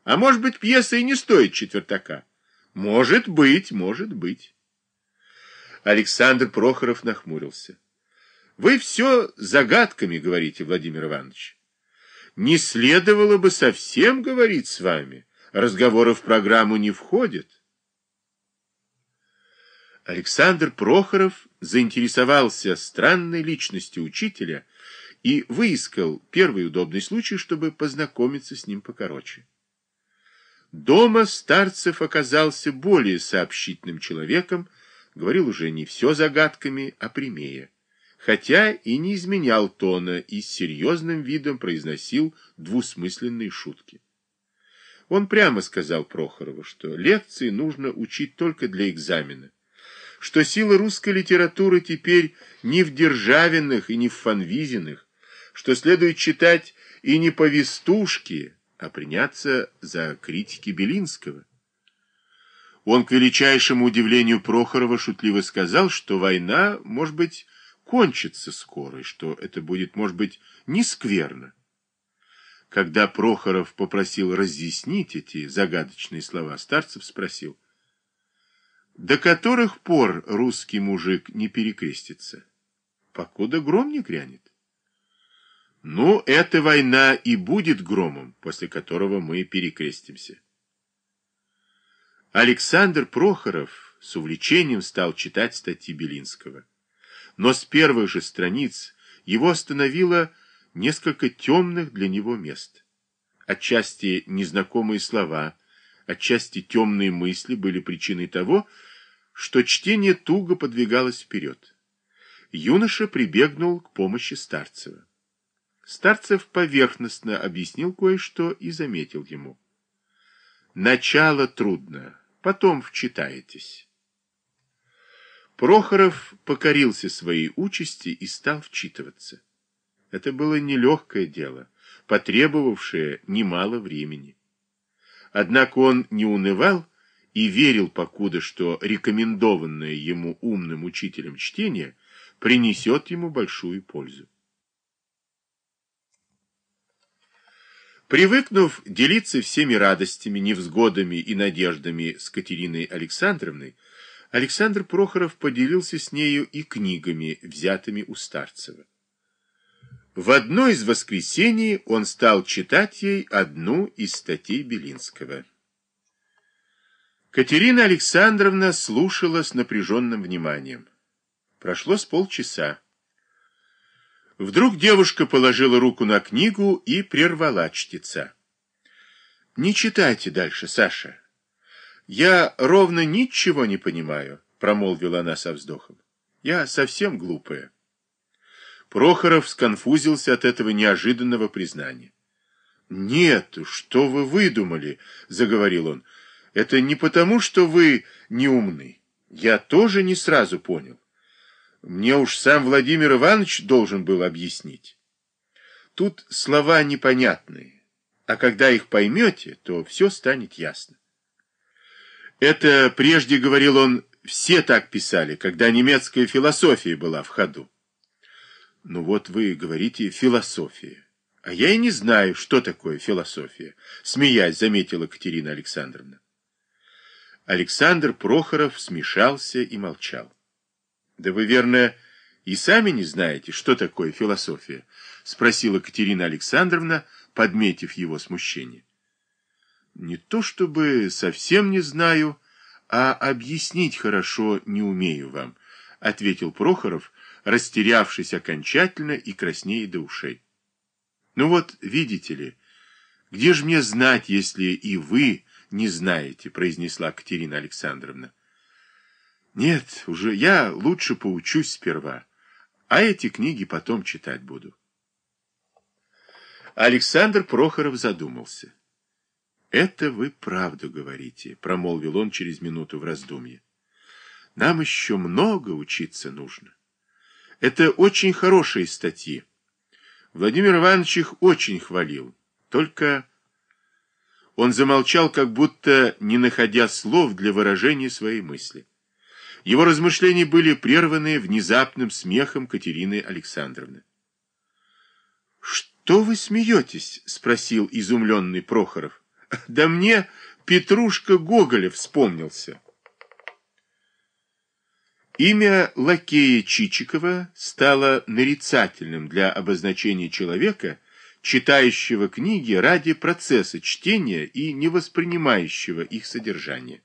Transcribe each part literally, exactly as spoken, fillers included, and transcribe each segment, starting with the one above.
А может быть, пьеса и не стоит четвертака? Может быть, может быть. Александр Прохоров нахмурился. Вы все загадками говорите, Владимир Иванович. Не следовало бы совсем говорить с вами. Разговоры в программу не входят. Александр Прохоров заинтересовался странной личностью учителя и выискал первый удобный случай, чтобы познакомиться с ним покороче. Дома Старцев оказался более сообщительным человеком, говорил уже не все загадками, а прямее, хотя и не изменял тона и с серьезным видом произносил двусмысленные шутки. Он прямо сказал Прохорову, что лекции нужно учить только для экзамена, что сила русской литературы теперь не в Державиных и не в Фанвизиных, что следует читать и не повестушки, а приняться за критики Белинского. Он, к величайшему удивлению Прохорова, шутливо сказал, что война, может быть, кончится скоро, и что это будет, может быть, не скверно. Когда Прохоров попросил разъяснить эти загадочные слова, Старцев спросил: до которых пор русский мужик не перекрестится? Покуда гром не грянет. Ну, эта война и будет громом, после которого мы перекрестимся. Александр Прохоров с увлечением стал читать статьи Белинского. Но с первых же страниц его остановило несколько темных для него мест. Отчасти незнакомые слова, отчасти темные мысли были причиной того, что чтение туго подвигалось вперед. Юноша прибегнул к помощи Старцева. Старцев поверхностно объяснил кое-что и заметил ему: начало трудно, потом вчитаетесь. Прохоров покорился своей участи и стал вчитываться. Это было нелегкое дело, потребовавшее немало времени. Однако он не унывал и верил покуда, что рекомендованное ему умным учителем чтение принесет ему большую пользу. Привыкнув делиться всеми радостями, невзгодами и надеждами с Катериной Александровной, Александр Прохоров поделился с нею и книгами, взятыми у Старцева. В одно из воскресений он стал читать ей одну из статей Белинского. Катерина Александровна слушала с напряженным вниманием. Прошло с полчаса. Вдруг девушка положила руку на книгу и прервала чтеца. — Не читайте дальше, Саша. Я ровно ничего не понимаю, — промолвила она со вздохом. — Я совсем глупая. Прохоров сконфузился от этого неожиданного признания. — Нет, что вы выдумали, — заговорил он. — Это не потому, что вы не умны. Я тоже не сразу понял. Мне уж сам Владимир Иванович должен был объяснить. Тут слова непонятные, а когда их поймете, то все станет ясно. Это, прежде, говорил он, все так писали, когда немецкая философия была в ходу. Ну вот вы говорите «философия», а я и не знаю, что такое философия, смеясь, заметила Катерина Александровна. Александр Прохоров смешался и молчал. Да вы, верно, и сами не знаете, что такое философия? Спросила Катерина Александровна, подметив его смущение. Не то чтобы совсем не знаю, а объяснить хорошо не умею вам, ответил Прохоров, растерявшись окончательно и краснея до ушей. Ну вот, видите ли, где же мне знать, если и вы не знаете, произнесла Катерина Александровна. Нет, уже я лучше поучусь сперва, а эти книги потом читать буду. Александр Прохоров задумался. Это вы правду говорите, промолвил он через минуту в раздумье. Нам еще много учиться нужно. Это очень хорошие статьи. Владимир Иванович их очень хвалил. Только он замолчал, как будто не находя слов для выражения своей мысли. Его размышления были прерваны внезапным смехом Катерины Александровны. — Что вы смеетесь? — спросил изумленный Прохоров. Да мне Петрушка Гоголя вспомнился. Имя лакея Чичикова стало нарицательным для обозначения человека, читающего книги ради процесса чтения и не воспринимающего их содержание.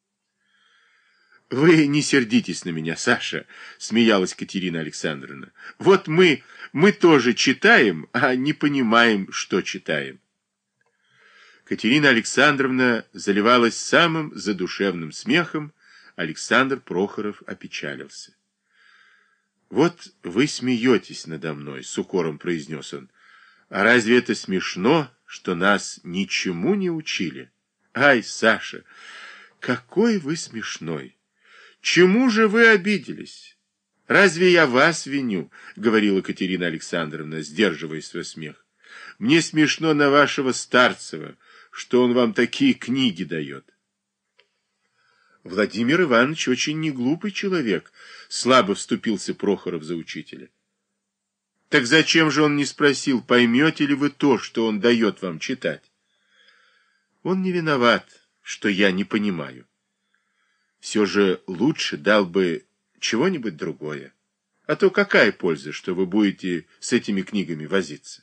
«Вы не сердитесь на меня, Саша», — смеялась Катерина Александровна. «Вот мы, мы тоже читаем, а не понимаем, что читаем». Катерина Александровна заливалась самым задушевным смехом. Александр Прохоров опечалился. «Вот вы смеетесь надо мной», — с укором произнес он. «А разве это смешно, что нас ничему не учили? Ай, Саша, какой вы смешной! Чему же вы обиделись? Разве я вас виню?» — говорила Катерина Александровна, сдерживая свой смех. «Мне смешно на вашего Старцева, что он вам такие книги дает». Владимир Иванович очень неглупый человек, слабо вступился Прохоров за учителя. Так зачем же он не спросил, поймете ли вы то, что он дает вам читать? Он не виноват, что я не понимаю. Все же лучше дал бы чего-нибудь другое. А то какая польза, что вы будете с этими книгами возиться?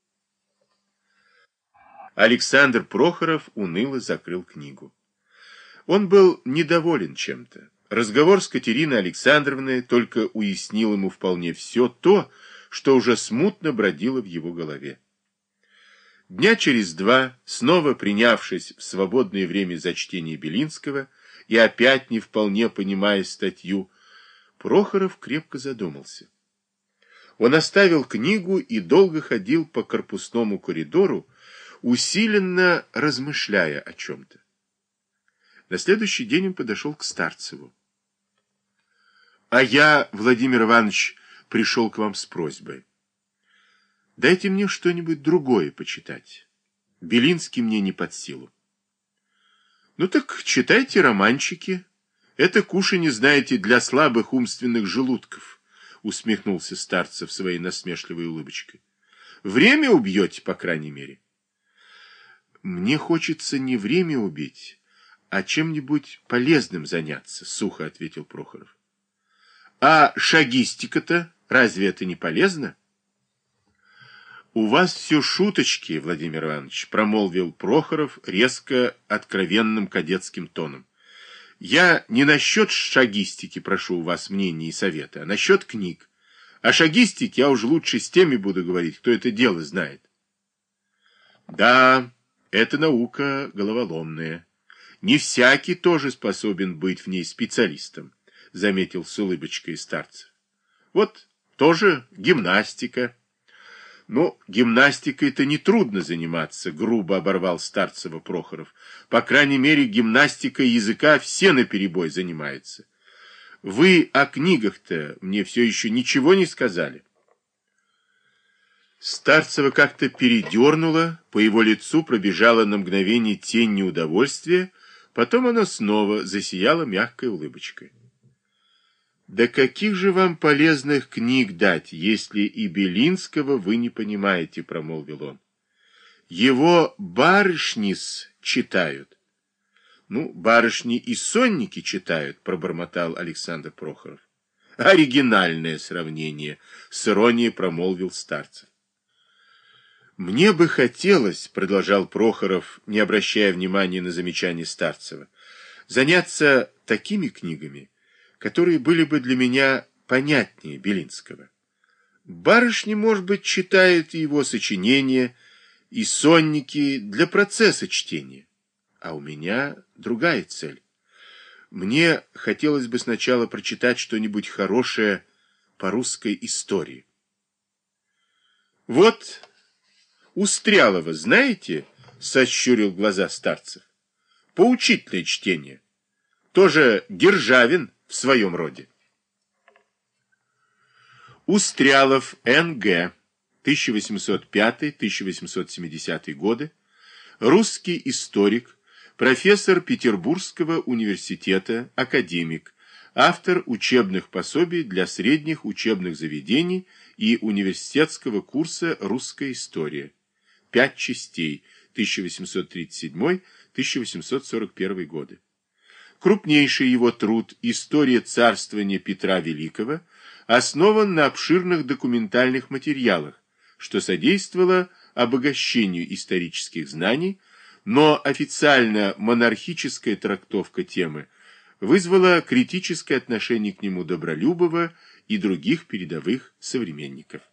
Александр Прохоров уныло закрыл книгу. Он был недоволен чем-то. Разговор с Катериной Александровной только уяснил ему вполне все то, что уже смутно бродило в его голове. Дня через два, снова принявшись в свободное время за чтение Белинского и опять не вполне понимая статью, Прохоров крепко задумался. Он оставил книгу и долго ходил по корпусному коридору, усиленно размышляя о чем-то. На следующий день он подошел к Старцеву. «А я, Владимир Иванович, пришел к вам с просьбой. Дайте мне что-нибудь другое почитать. Белинский мне не под силу». «Ну так читайте романчики. Это кушанье, знаете, для слабых умственных желудков», усмехнулся Старцев своей насмешливой улыбочкой. «Время убьете, по крайней мере». «Мне хочется не время убить, а чем-нибудь полезным заняться», — сухо ответил Прохоров. «А шагистика-то разве это не полезно?» «У вас все шуточки, Владимир Иванович», — промолвил Прохоров резко откровенным кадетским тоном. «Я не насчет шагистики прошу у вас мнения и совета, а насчет книг. О шагистике я уж лучше с теми буду говорить, кто это дело знает». «Да, это наука головоломная. Не всякий тоже способен быть в ней специалистом», — заметил с улыбочкой Старцев. «Вот тоже гимнастика». «Ну, гимнастикой-то нетрудно заниматься», — грубо оборвал Старцева Прохоров. «По крайней мере, гимнастикой языка все наперебой занимаются. Вы о книгах-то мне все еще ничего не сказали». Старцева как-то передернуло, по его лицу пробежала на мгновение тень неудовольствия, потом она снова засияла мягкой улыбочкой. «Да каких же вам полезных книг дать, если и Белинского вы не понимаете», — промолвил он. «Его барышни-с читают». «Ну, барышни и сонники читают», — пробормотал Александр Прохоров. «Оригинальное сравнение», — с иронией промолвил Старцев. «Мне бы хотелось», — продолжал Прохоров, не обращая внимания на замечание Старцева, «заняться такими книгами, которые были бы для меня понятнее Белинского. Барышни, может быть, читают его сочинения и сонники для процесса чтения, а у меня другая цель. Мне хотелось бы сначала прочитать что-нибудь хорошее по русской истории». «Вот Устрялова, знаете?» — сощурил глаза Старцев. «Поучительное чтение. Тоже Державин в своем роде». Устрялов Н Г тысяча восемьсот пятый — тысяча восемьсот семидесятый годы, русский историк, профессор Петербургского университета, академик, автор учебных пособий для средних учебных заведений и университетского курса «Русская история». Пять частей, тысяча восемьсот тридцать седьмой — тысяча восемьсот сорок первый годы. Крупнейший его труд «История царствования Петра Великого» основан на обширных документальных материалах, что содействовало обогащению исторических знаний, но официально монархическая трактовка темы вызвала критическое отношение к нему Добролюбова и других передовых современников.